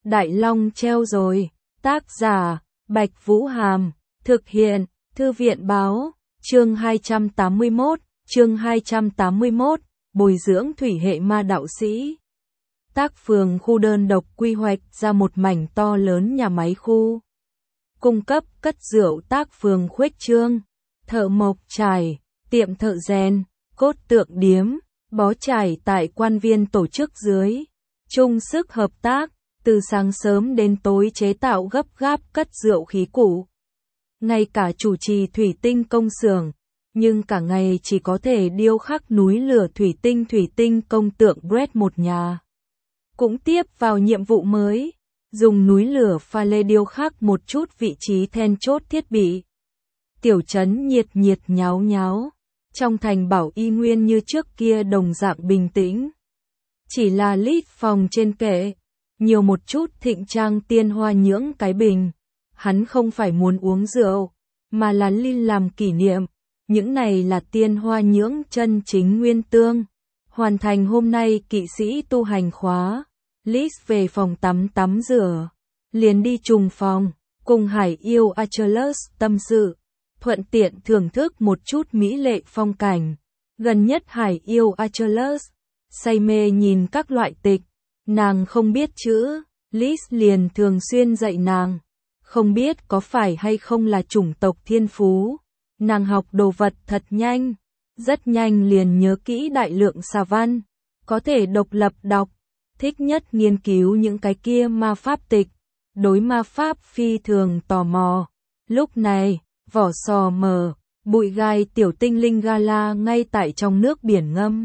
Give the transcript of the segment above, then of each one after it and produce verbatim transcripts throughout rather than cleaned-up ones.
Đại Long treo rồi. Tác giả, Bạch Vũ Hàm. Thực hiện, Thư viện Báo. Chương hai trăm tám mươi mốt, chương hai trăm tám mươi mốt, bồi dưỡng thủy hệ ma đạo sĩ. Tác Phường khu đơn độc quy hoạch ra một mảnh to lớn nhà máy khu. Cung cấp cất rượu Tác Phường khuếch trương, thợ mộc trải, tiệm thợ rèn, cốt tượng điếm, bó trải tại quan viên tổ chức dưới. Chung sức hợp tác, từ sáng sớm đến tối chế tạo gấp gáp cất rượu khí cụ. Ngay cả chủ trì thủy tinh công xưởng, nhưng cả ngày chỉ có thể điêu khắc núi lửa thủy tinh thủy tinh công tượng Brett một nhà. Cũng tiếp vào nhiệm vụ mới, dùng núi lửa pha lê điêu khắc một chút vị trí then chốt thiết bị. Tiểu trấn nhiệt nhiệt nháo nháo, trong thành bảo y nguyên như trước kia đồng dạng bình tĩnh. Chỉ là lít phòng trên kệ, nhiều một chút thịnh trang tiên hoa nhưỡng cái bình. Hắn không phải muốn uống rượu, mà là linh làm kỷ niệm. Những này là tiên hoa nhưỡng chân chính nguyên tương. Hoàn thành hôm nay kỵ sĩ tu hành khóa. Liz về phòng tắm tắm rửa. Liền đi trùng phòng, cùng hải yêu Achilles tâm sự. Thuận tiện thưởng thức một chút mỹ lệ phong cảnh. Gần nhất hải yêu Achilles, say mê nhìn các loại tịch. Nàng không biết chữ, Liz liền thường xuyên dạy nàng. Không biết có phải hay không là chủng tộc thiên phú. Nàng học đồ vật thật nhanh, rất nhanh liền nhớ kỹ đại lượng xà văn, có thể độc lập đọc, thích nhất nghiên cứu những cái kia ma pháp tịch, đối ma pháp phi thường tò mò. Lúc này, vỏ sò mờ, bụi gai tiểu tinh linh Gala ngay tại trong nước biển ngâm.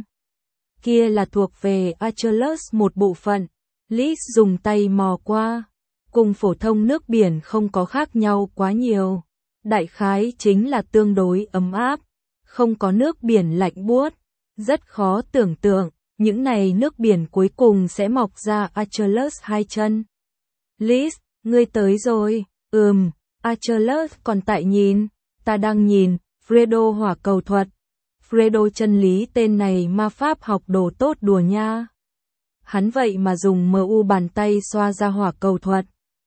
Kia là thuộc về Achilles một bộ phận, Liz dùng tay mò qua. Cùng phổ thông nước biển không có khác nhau quá nhiều. Đại khái chính là tương đối ấm áp, không có nước biển lạnh buốt. Rất khó tưởng tượng, những này nước biển cuối cùng sẽ mọc ra Achilles hai chân. Liz, ngươi tới rồi, ừm, Achilles còn tại nhìn, ta đang nhìn, Fredo hỏa cầu thuật. Fredo chân lý tên này ma pháp học đồ tốt đùa nha. Hắn vậy mà dùng mờ u bàn tay xoa ra hỏa cầu thuật.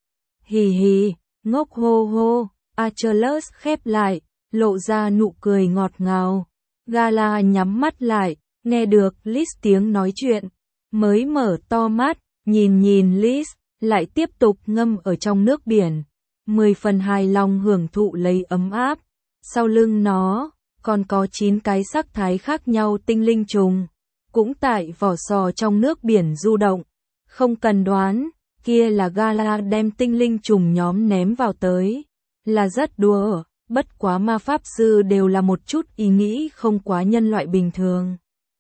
Hì hì, ngốc hô hô, Achilles khép lại, lộ ra nụ cười ngọt ngào. Gala nhắm mắt lại, nghe được Liz tiếng nói chuyện, mới mở to mắt, nhìn nhìn Liz, lại tiếp tục ngâm ở trong nước biển. Mười phần hài lòng hưởng thụ lấy ấm áp. Sau lưng nó, còn có chín cái sắc thái khác nhau tinh linh trùng, cũng tại vỏ sò trong nước biển du động. Không cần đoán. Kia là Gala đem tinh linh trùng nhóm ném vào tới. Là rất đùa, bất quá ma pháp sư đều là một chút ý nghĩ không quá nhân loại bình thường.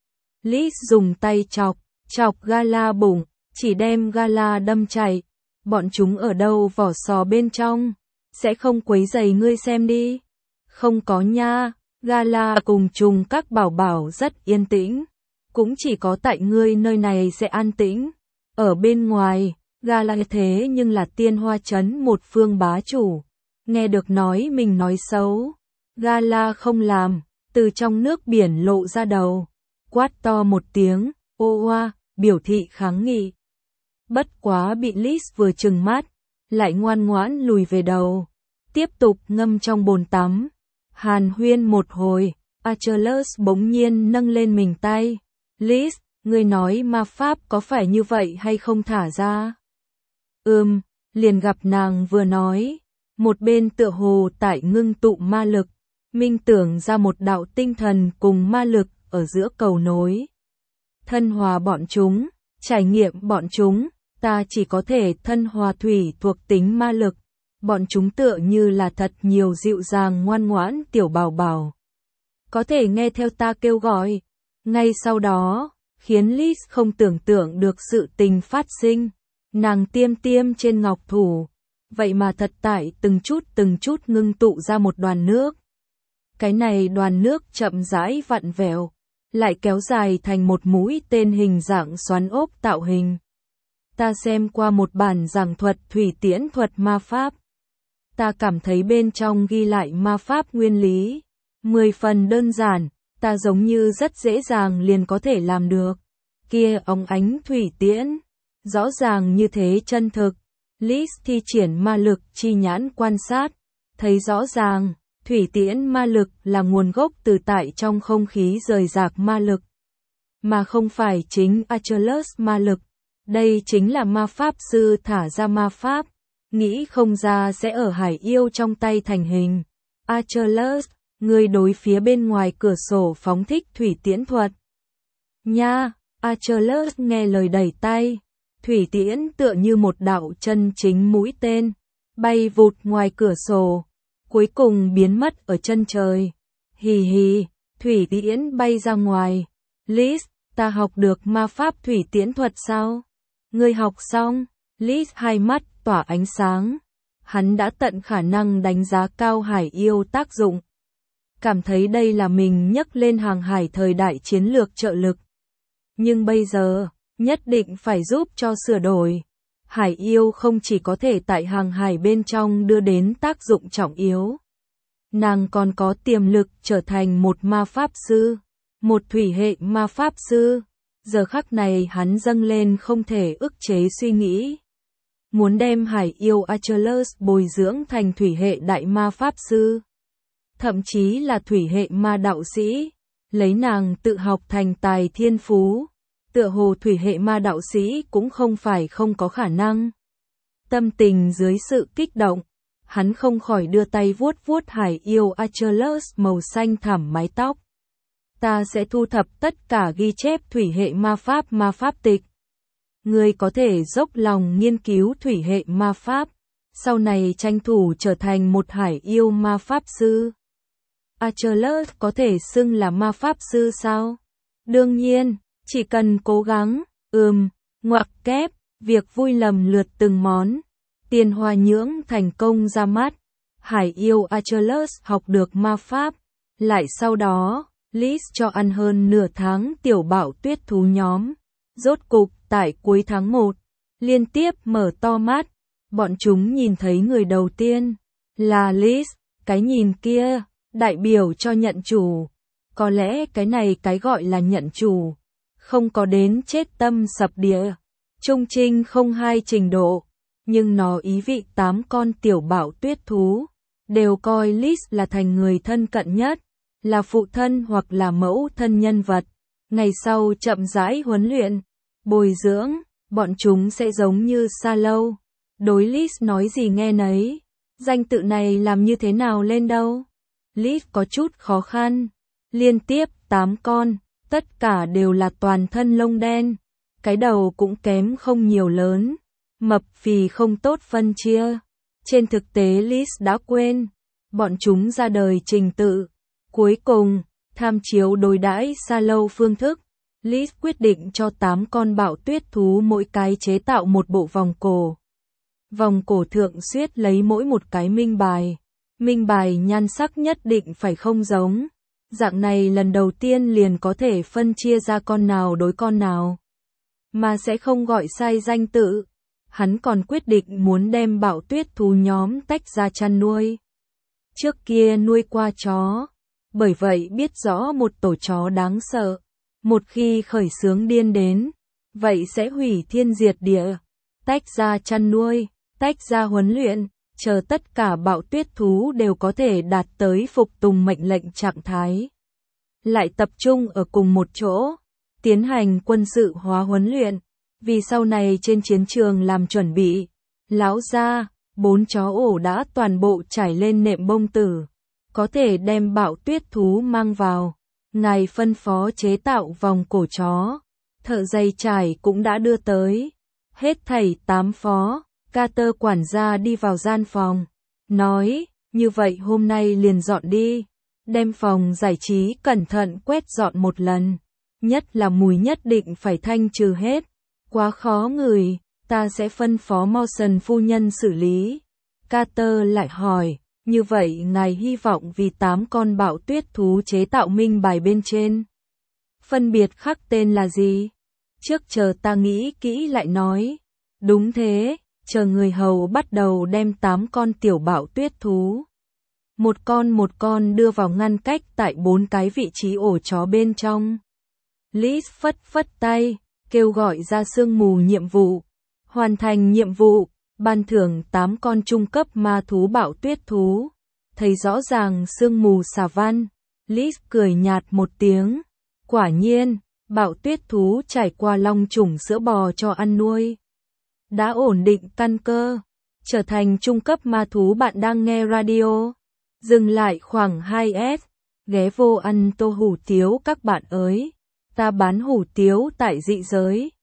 Liz dùng tay chọc, chọc Gala bụng, chỉ đem Gala đâm chạy. Bọn chúng ở đâu vỏ sò bên trong, sẽ không quấy rầy ngươi xem đi. Không có nha, Gala cùng trùng các bảo bảo rất yên tĩnh. Cũng chỉ có tại ngươi nơi này sẽ an tĩnh. Ở bên ngoài, Gala thế nhưng là tiên hoa trấn một phương bá chủ. Nghe được nói mình nói xấu. Gala không làm, từ trong nước biển lộ ra đầu. Quát to một tiếng, ô oa, biểu thị kháng nghị. Bất quá bị Liz vừa trừng mắt, lại ngoan ngoãn lùi về đầu. Tiếp tục ngâm trong bồn tắm. Hàn huyên một hồi, Achilles bỗng nhiên nâng lên mình tay. Liz, ngươi nói ma pháp có phải như vậy hay không thả ra? Ừm, liền gặp nàng vừa nói, một bên tựa hồ tại ngưng tụ ma lực, minh tưởng ra một đạo tinh thần cùng ma lực ở giữa cầu nối. Thân hòa bọn chúng, trải nghiệm bọn chúng, ta chỉ có thể thân hòa thủy thuộc tính ma lực. Bọn chúng tựa như là thật nhiều dịu dàng ngoan ngoãn tiểu bảo bảo. Có thể nghe theo ta kêu gọi. Ngay sau đó, khiến Liz không tưởng tượng được sự tình phát sinh. Nàng tiêm tiêm trên ngọc thủ, vậy mà thật tại từng chút từng chút ngưng tụ ra một đoàn nước. Cái này đoàn nước chậm rãi vặn vẹo, lại kéo dài thành một mũi tên hình dạng xoắn ốc tạo hình. Ta xem qua một bản giảng thuật thủy tiễn thuật ma pháp. Ta cảm thấy bên trong ghi lại ma pháp nguyên lý. Mười phần đơn giản, ta giống như rất dễ dàng liền có thể làm được. Kia ống ánh thủy tiễn. Rõ ràng như thế chân thực, Liz thi triển ma lực chi nhãn quan sát, thấy rõ ràng, thủy tiễn ma lực là nguồn gốc từ tại trong không khí rời rạc ma lực, mà không phải chính Achilles ma lực. Đây chính là ma pháp sư thả ra ma pháp, nghĩ không ra sẽ ở hải yêu trong tay thành hình. Achilles, người đối phía bên ngoài cửa sổ phóng thích thủy tiễn thuật. Nha, Achilles nghe lời đẩy tay, thủy tiễn tựa như một đạo chân chính mũi tên, bay vụt ngoài cửa sổ, cuối cùng biến mất ở chân trời. Hì hì, thủy tiễn bay ra ngoài. Liz, ta học được ma pháp thủy tiễn thuật sao? Ngươi học xong? Liz hai mắt tỏa ánh sáng. Hắn đã tận khả năng đánh giá cao hải yêu tác dụng. Cảm thấy đây là mình nhấc lên hàng hải thời đại chiến lược trợ lực. Nhưng bây giờ, nhất định phải giúp cho sửa đổi. Hải yêu không chỉ có thể tại hàng hải bên trong đưa đến tác dụng trọng yếu. Nàng còn có tiềm lực trở thành một ma pháp sư, một thủy hệ ma pháp sư. Giờ khắc này hắn dâng lên không thể ức chế suy nghĩ. Muốn đem hải yêu Achilles bồi dưỡng thành thủy hệ đại ma pháp sư. Thậm chí là thủy hệ ma đạo sĩ. Lấy nàng tự học thành tài thiên phú. Tựa hồ thủy hệ ma đạo sĩ cũng không phải không có khả năng. Tâm tình dưới sự kích động, hắn không khỏi đưa tay vuốt vuốt hải yêu Achilles màu xanh thẳm mái tóc. Ta sẽ thu thập tất cả ghi chép thủy hệ ma pháp ma pháp tịch. Ngươi có thể dốc lòng nghiên cứu thủy hệ ma pháp, sau này tranh thủ trở thành một hải yêu ma pháp sư. Achilles có thể xưng là ma pháp sư sao? Đương nhiên, chỉ cần cố gắng, ừm, ngoặc kép, việc vui lầm lượt từng món. Tiền Hoa Nhưỡng thành công ra mắt, hải yêu Achilles học được ma pháp, lại sau đó, Liz cho ăn hơn nửa tháng tiểu bạo tuyết thú nhóm. Rốt cục, tại cuối tháng một, liên tiếp mở to mắt, bọn chúng nhìn thấy người đầu tiên, là Liz, cái nhìn kia, đại biểu cho nhận chủ. Có lẽ cái này cái gọi là nhận chủ, không có đến chết tâm sập địa, trung trinh không hai trình độ, nhưng nó ý vị tám con tiểu bạo tuyết thú, đều coi Liz là thành người thân cận nhất, là phụ thân hoặc là mẫu thân nhân vật. Ngày sau chậm rãi huấn luyện, bồi dưỡng, bọn chúng sẽ giống như sa lâu. Đối Liz nói gì nghe nấy, danh tự này làm như thế nào lên đâu? Liz có chút khó khăn, liên tiếp tám con, tất cả đều là toàn thân lông đen, cái đầu cũng kém không nhiều lớn, mập phì không tốt phân chia. Trên thực tế Liz đã quên, bọn chúng ra đời trình tự. Cuối cùng, tham chiếu đối đãi sa lâu phương thức, Liz quyết định cho tám con bạo tuyết thú mỗi cái chế tạo một bộ vòng cổ. Vòng cổ thượng xuyết lấy mỗi một cái minh bài. Minh bài nhan sắc nhất định phải không giống. Dạng này lần đầu tiên liền có thể phân chia ra con nào đối con nào. Mà sẽ không gọi sai danh tự. Hắn còn quyết định muốn đem bạo tuyết thú nhóm tách ra chăn nuôi. Trước kia nuôi qua chó. Bởi vậy biết rõ một tổ chó đáng sợ. Một khi khởi xướng điên đến, vậy sẽ hủy thiên diệt địa. Tách ra chăn nuôi, tách ra huấn luyện, chờ tất cả bạo tuyết thú đều có thể đạt tới phục tùng mệnh lệnh trạng thái. Lại tập trung ở cùng một chỗ, tiến hành quân sự hóa huấn luyện, vì sau này trên chiến trường làm chuẩn bị. Lão gia, bốn chó ổ đã toàn bộ trải lên nệm bông tử, có thể đem bạo tuyết thú mang vào. Ngài phân phó chế tạo vòng cổ chó, thợ dây trải cũng đã đưa tới. Hết thảy tám phó, Carter quản gia đi vào gian phòng, nói, như vậy hôm nay liền dọn đi, đem phòng giải trí cẩn thận quét dọn một lần, nhất là mùi nhất định phải thanh trừ hết, quá khó ngửi, ta sẽ phân phó Mawson phu nhân xử lý. Carter lại hỏi, như vậy ngài hy vọng vì tám con bạo tuyết thú chế tạo minh bài bên trên. Phân biệt khắc tên là gì? Trước chờ ta nghĩ kỹ lại nói. Đúng thế, chờ người hầu bắt đầu đem tám con tiểu bạo tuyết thú. Một con một con đưa vào ngăn cách tại bốn cái vị trí ổ chó bên trong. Liz phất phất tay, kêu gọi ra sương mù nhiệm vụ. Hoàn thành nhiệm vụ, ban thưởng tám con trung cấp ma thú bạo tuyết thú. Thấy rõ ràng sương mù xà văn, Liz cười nhạt một tiếng. Quả nhiên, bạo tuyết thú trải qua long trùng sữa bò cho ăn nuôi. Đã ổn định căn cơ, trở thành trung cấp ma thú. Bạn đang nghe radio. Dừng lại khoảng hai S, ghé vô ăn tô hủ tiếu các bạn ơi. Ta bán hủ tiếu tại dị giới.